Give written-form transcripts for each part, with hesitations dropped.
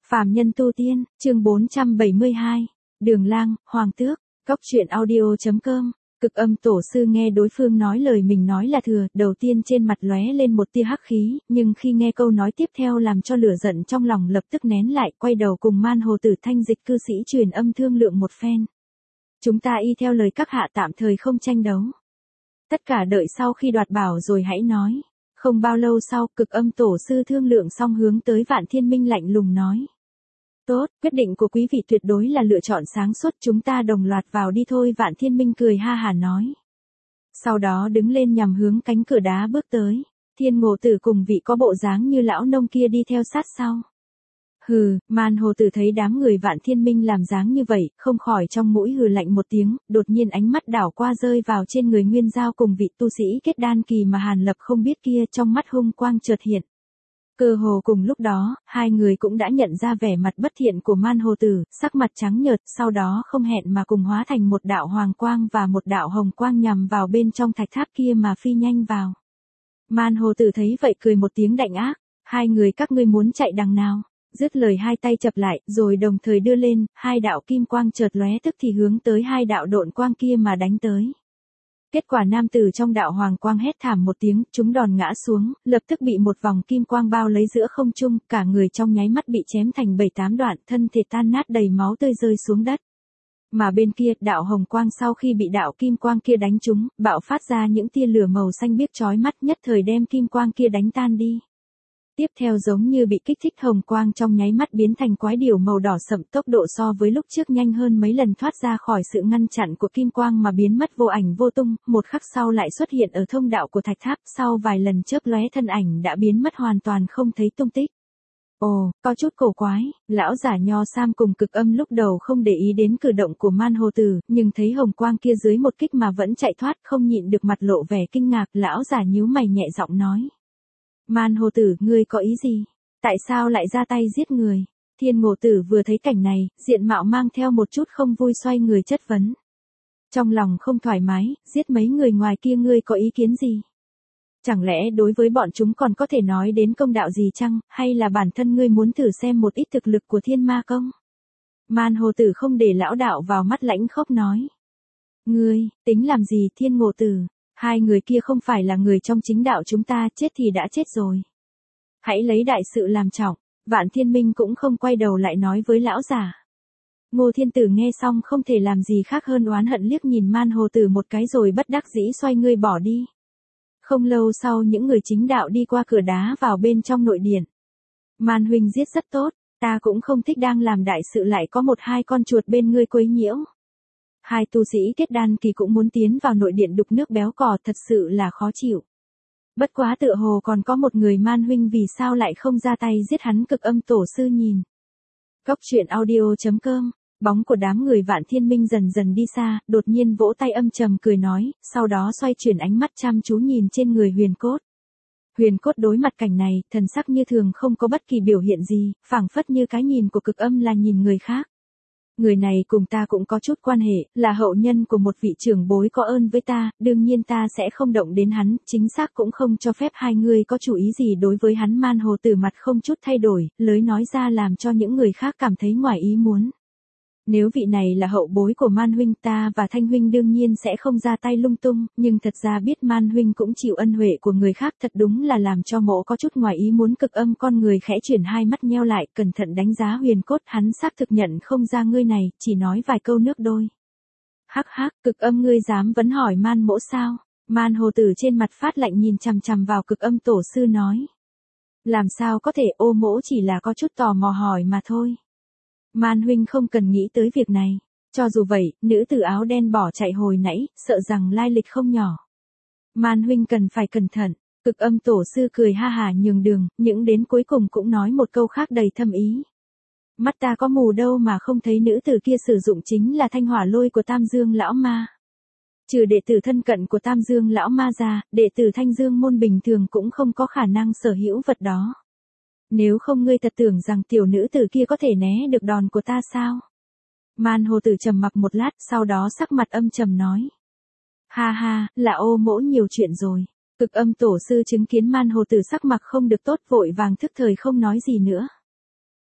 Phàm nhân tu tiên, chương 472. Đường lang, Hoàng tước, Cóc truyện audio.com. Cực âm tổ sư nghe đối phương nói lời mình nói là thừa, đầu tiên trên mặt lóe lên một tia hắc khí, nhưng khi nghe câu nói tiếp theo làm cho lửa giận trong lòng lập tức nén lại, quay đầu cùng Man Hồ Tử Thanh dịch cư sĩ truyền âm thương lượng một phen. Chúng ta y theo lời các hạ tạm thời không tranh đấu. Tất cả đợi sau khi đoạt bảo rồi hãy nói. Không bao lâu sau, cực âm tổ sư thương lượng xong hướng tới Vạn Thiên Minh lạnh lùng nói. Tốt, quyết định của quý vị tuyệt đối là lựa chọn sáng suốt, chúng ta đồng loạt vào đi thôi. Vạn Thiên Minh cười ha hả nói. Sau đó đứng lên nhằm hướng cánh cửa đá bước tới. Thiên Ngộ Tử cùng vị có bộ dáng như lão nông kia đi theo sát sau. Hừ, Man Hồ Tử thấy đám người Vạn Thiên Minh làm dáng như vậy, không khỏi trong mũi hừ lạnh một tiếng, đột nhiên ánh mắt đảo qua rơi vào trên người Nguyên Giao cùng vị tu sĩ kết đan kỳ mà Hàn Lập không biết kia, trong mắt hung quang chợt hiện. Cơ hồ cùng lúc đó, hai người cũng đã nhận ra vẻ mặt bất thiện của Man Hồ Tử, sắc mặt trắng nhợt, sau đó không hẹn mà cùng hóa thành một đạo hoàng quang và một đạo hồng quang nhằm vào bên trong thạch tháp kia mà phi nhanh vào. Man Hồ Tử thấy vậy cười một tiếng đạnh ác, hai người các ngươi muốn chạy đằng nào? Dứt lời hai tay chập lại, rồi đồng thời đưa lên, hai đạo kim quang chợt lóe tức thì hướng tới hai đạo độn quang kia mà đánh tới. Kết quả nam tử trong đạo hoàng quang hét thảm một tiếng, chúng đòn ngã xuống, lập tức bị một vòng kim quang bao lấy giữa không trung, cả người trong nháy mắt bị chém thành 7-8 đoạn, thân thể tan nát đầy máu tươi rơi xuống đất. Mà bên kia, đạo hồng quang sau khi bị đạo kim quang kia đánh trúng, bạo phát ra những tia lửa màu xanh biếc chói mắt, nhất thời đem kim quang kia đánh tan đi. Tiếp theo giống như bị kích thích, hồng quang trong nháy mắt biến thành quái điểu màu đỏ sậm, tốc độ so với lúc trước nhanh hơn mấy lần, thoát ra khỏi sự ngăn chặn của kim quang mà biến mất vô ảnh vô tung, một khắc sau lại xuất hiện ở thông đạo của thạch tháp, sau vài lần chớp lóe thân ảnh đã biến mất hoàn toàn không thấy tung tích. Ồ, có chút cổ quái, lão giả Nho Sam cùng Cực Âm lúc đầu không để ý đến cử động của Man Hồ Tử, nhưng thấy hồng quang kia dưới một kích mà vẫn chạy thoát, không nhịn được mặt lộ vẻ kinh ngạc, lão giả nhíu mày nhẹ giọng nói. Man Hồ Tử, ngươi có ý gì? Tại sao lại ra tay giết người? Thiên Ngộ Tử vừa thấy cảnh này, diện mạo mang theo một chút không vui, xoay người chất vấn. Trong lòng không thoải mái, giết mấy người ngoài kia ngươi có ý kiến gì? Chẳng lẽ đối với bọn chúng còn có thể nói đến công đạo gì chăng, hay là bản thân ngươi muốn thử xem một ít thực lực của Thiên Ma Công? Man Hồ Tử không để lão đạo vào mắt, lãnh khốc nói. Ngươi, tính làm gì Thiên Ngộ Tử? Hai người kia không phải là người trong chính đạo chúng ta, chết thì đã chết rồi. Hãy lấy đại sự làm trọng. Vạn Thiên Minh cũng không quay đầu lại nói với lão giả. Ngô Thiên Tử nghe xong không thể làm gì khác hơn oán hận liếc nhìn Man Hồ Tử một cái rồi bất đắc dĩ xoay người bỏ đi. Không lâu sau những người chính đạo đi qua cửa đá vào bên trong nội điện. Man huynh giết rất tốt, ta cũng không thích đang làm đại sự lại có 1-2 con chuột bên ngươi quấy nhiễu. Hai tu sĩ kết đan kỳ cũng muốn tiến vào nội điện đục nước béo cò, thật sự là khó chịu. Bất quá tựa hồ còn có một người. Man huynh vì sao lại không ra tay giết hắn? Cực âm tổ sư nhìn. Cóc truyện audio.com. Bóng của đám người Vạn Thiên Minh dần dần đi xa, đột nhiên vỗ tay âm trầm cười nói, sau đó xoay chuyển ánh mắt chăm chú nhìn trên người Huyền Cốt. Huyền Cốt đối mặt cảnh này, thần sắc như thường không có bất kỳ biểu hiện gì, phảng phất như cái nhìn của Cực âm là nhìn người khác. Người này cùng ta cũng có chút quan hệ, là hậu nhân của một vị trưởng bối có ơn với ta, đương nhiên ta sẽ không động đến hắn, chính xác cũng không cho phép hai người có chủ ý gì đối với hắn. Man Hồ Tử mặt không chút thay đổi, lời nói ra làm cho những người khác cảm thấy ngoài ý muốn. Nếu vị này là hậu bối của Man huynh, ta và Thanh huynh đương nhiên sẽ không ra tay lung tung, nhưng thật ra biết Man huynh cũng chịu ân huệ của người khác, thật đúng là làm cho mộ có chút ngoài ý muốn. Cực âm con người khẽ chuyển hai mắt nheo lại, cẩn thận đánh giá Huyền Cốt, hắn xác thực nhận không ra ngươi này, chỉ nói vài câu nước đôi. Hắc hắc, Cực âm ngươi dám vấn hỏi Man mỗ sao? Man Hồ Tử trên mặt phát lạnh nhìn chằm chằm vào Cực âm tổ sư nói. Làm sao có thể, ô mỗ chỉ là có chút tò mò hỏi mà thôi. Man huynh không cần nghĩ tới việc này. Cho dù vậy, nữ tử áo đen bỏ chạy hồi nãy, sợ rằng lai lịch không nhỏ. Man huynh cần phải cẩn thận. Cực âm tổ sư cười ha hả nhường đường, những đến cuối cùng cũng nói một câu khác đầy thâm ý. Mắt ta có mù đâu mà không thấy nữ tử kia sử dụng chính là thanh hỏa lôi của Tam Dương lão ma. Trừ đệ tử thân cận của Tam Dương lão ma ra, đệ tử Thanh Dương môn bình thường cũng không có khả năng sở hữu vật đó. Nếu không ngươi thật tưởng rằng tiểu nữ tử kia có thể né được đòn của ta sao? Man Hồ Tử trầm mặc một lát, sau đó sắc mặt âm trầm nói. Ha ha, là ô mỗ nhiều chuyện rồi. Cực âm tổ sư chứng kiến Man Hồ Tử sắc mặt không được tốt, vội vàng thức thời không nói gì nữa.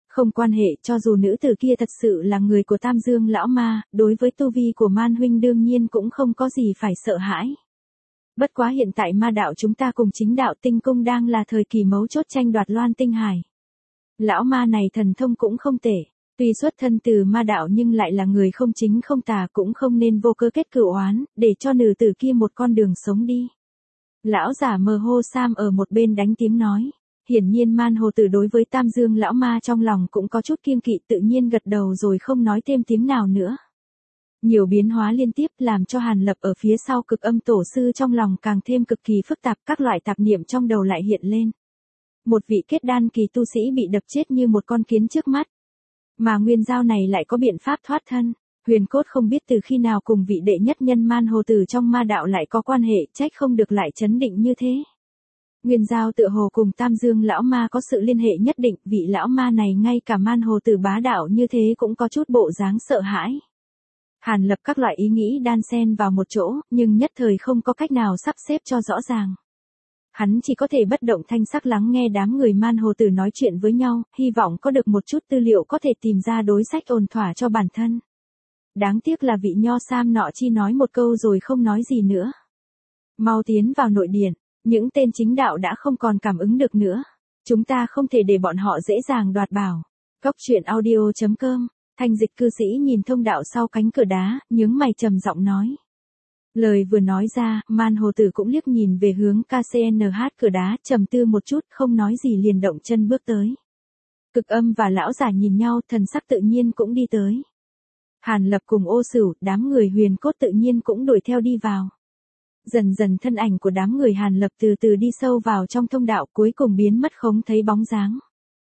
Không quan hệ, cho dù nữ tử kia thật sự là người của Tam Dương lão ma, đối với tu vi của Man huynh đương nhiên cũng không có gì phải sợ hãi. Bất quá hiện tại ma đạo chúng ta cùng chính đạo tinh cung đang là thời kỳ mấu chốt tranh đoạt Loan Tinh Hải. Lão ma này thần thông cũng không tệ, tuy xuất thân từ ma đạo nhưng lại là người không chính không tà, cũng không nên vô cớ kết cửu oán, để cho nữ tử kia một con đường sống đi. Lão giả mờ hô Sam ở một bên đánh tiếng nói. Hiển nhiên Man Hồ Tử đối với Tam Dương lão ma trong lòng cũng có chút kiêng kỵ, tự nhiên gật đầu rồi không nói thêm tiếng nào nữa. Nhiều biến hóa liên tiếp làm cho Hàn Lập ở phía sau Cực Âm tổ sư trong lòng càng thêm cực kỳ phức tạp, các loại tạp niệm trong đầu lại hiện lên. Một vị kết đan kỳ tu sĩ bị đập chết như một con kiến trước mắt. Mà Nguyên Giao này lại có biện pháp thoát thân. Huyền Cốt không biết từ khi nào cùng vị đệ nhất nhân Man Hồ Tử trong ma đạo lại có quan hệ, trách không được lại chấn định như thế. Nguyên Giao tựa hồ cùng Tam Dương lão ma có sự liên hệ nhất định, vị lão ma này ngay cả Man Hồ Tử bá đạo như thế cũng có chút bộ dáng sợ hãi. Hàn Lập các loại ý nghĩ đan xen vào một chỗ, nhưng nhất thời không có cách nào sắp xếp cho rõ ràng. Hắn chỉ có thể bất động thanh sắc lắng nghe đám người Man Hồ Tử nói chuyện với nhau, hy vọng có được một chút tư liệu có thể tìm ra đối sách ổn thỏa cho bản thân. Đáng tiếc là vị nho sam nọ chi nói một câu rồi không nói gì nữa. Mau tiến vào nội điện, những tên chính đạo đã không còn cảm ứng được nữa. Chúng ta không thể để bọn họ dễ dàng đoạt bảo. Cốc truyện audio.com, Thanh Dịch cư sĩ nhìn thông đạo sau cánh cửa đá, nhướng mày trầm giọng nói. Lời vừa nói ra, Man Hồ Tử cũng liếc nhìn về hướng KCNH cửa đá, trầm tư một chút, không nói gì liền động chân bước tới. Cực Âm và lão giả nhìn nhau, thần sắc tự nhiên cũng đi tới. Hàn Lập cùng Ô Sửu, đám người Huyền Cốt tự nhiên cũng đuổi theo đi vào. Dần dần thân ảnh của đám người Hàn Lập từ từ đi sâu vào trong thông đạo, cuối cùng biến mất không thấy bóng dáng.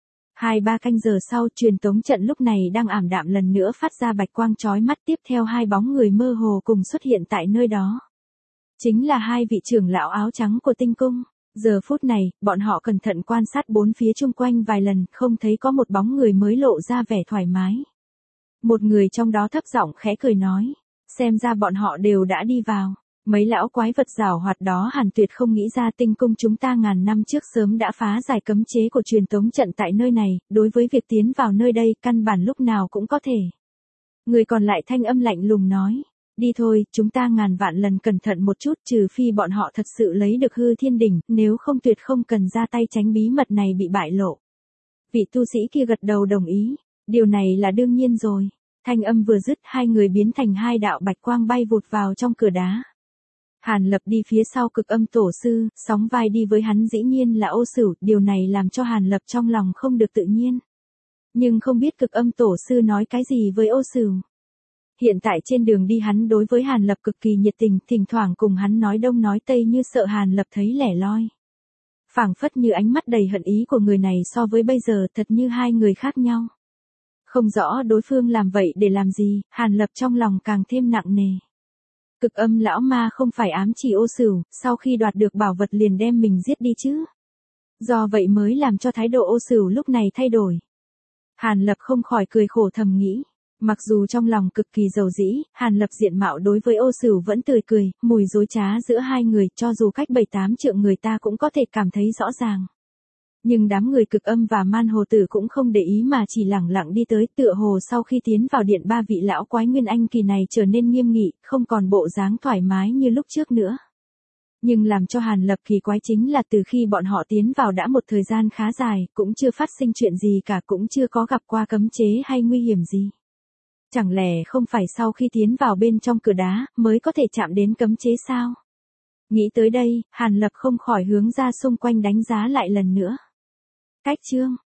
2-3 canh giờ sau, truyền tống trận lúc này đang ảm đạm lần nữa phát ra bạch quang chói mắt, tiếp theo hai bóng người mơ hồ cùng xuất hiện tại nơi đó. Chính là hai vị trưởng lão áo trắng của tinh cung. Giờ phút này, bọn họ cẩn thận quan sát bốn phía chung quanh vài lần, không thấy có một bóng người mới lộ ra vẻ thoải mái. Một người trong đó thấp giọng khẽ cười nói, xem ra bọn họ đều đã đi vào. Mấy lão quái vật giảo hoạt đó hẳn tuyệt không nghĩ ra tinh cung chúng ta ngàn năm trước sớm đã phá giải cấm chế của truyền tống trận tại nơi này, đối với việc tiến vào nơi đây căn bản lúc nào cũng có thể. Người còn lại thanh âm lạnh lùng nói, đi thôi, chúng ta ngàn vạn lần cẩn thận một chút, trừ phi bọn họ thật sự lấy được hư thiên đỉnh, nếu không tuyệt không cần ra tay tránh bí mật này bị bại lộ. Vị tu sĩ kia gật đầu đồng ý, điều này là đương nhiên rồi. Thanh âm vừa dứt, hai người biến thành hai đạo bạch quang bay vụt vào trong cửa đá. Hàn Lập đi phía sau Cực Âm tổ sư, sóng vai đi với hắn dĩ nhiên là Ô Sửu, điều này làm cho Hàn Lập trong lòng không được tự nhiên. Nhưng không biết Cực Âm tổ sư nói cái gì với Ô Sửu. Hiện tại trên đường đi hắn đối với Hàn Lập cực kỳ nhiệt tình, thỉnh thoảng cùng hắn nói đông nói tây như sợ Hàn Lập thấy lẻ loi. Phảng phất như ánh mắt đầy hận ý của người này so với bây giờ thật như hai người khác nhau. Không rõ đối phương làm vậy để làm gì, Hàn Lập trong lòng càng thêm nặng nề. Cực Âm lão ma không phải ám chỉ Ô Sửu, sau khi đoạt được bảo vật liền đem mình giết đi chứ. Do vậy mới làm cho thái độ Ô Sửu lúc này thay đổi. Hàn Lập không khỏi cười khổ thầm nghĩ. Mặc dù trong lòng cực kỳ giàu dĩ, Hàn Lập diện mạo đối với Ô Sửu vẫn tươi cười, mùi dối trá giữa hai người cho dù cách 7-8 trượng người ta cũng có thể cảm thấy rõ ràng. Nhưng đám người Cực Âm và Man Hồ Tử cũng không để ý mà chỉ lẳng lặng đi tới, tựa hồ sau khi tiến vào điện ba vị lão quái nguyên anh kỳ này trở nên nghiêm nghị, không còn bộ dáng thoải mái như lúc trước nữa. Nhưng làm cho Hàn Lập kỳ quái chính là từ khi bọn họ tiến vào đã một thời gian khá dài, cũng chưa phát sinh chuyện gì cả, cũng chưa có gặp qua cấm chế hay nguy hiểm gì. Chẳng lẽ không phải sau khi tiến vào bên trong cửa đá, mới có thể chạm đến cấm chế sao? Nghĩ tới đây, Hàn Lập không khỏi hướng ra xung quanh đánh giá lại lần nữa. Cách chương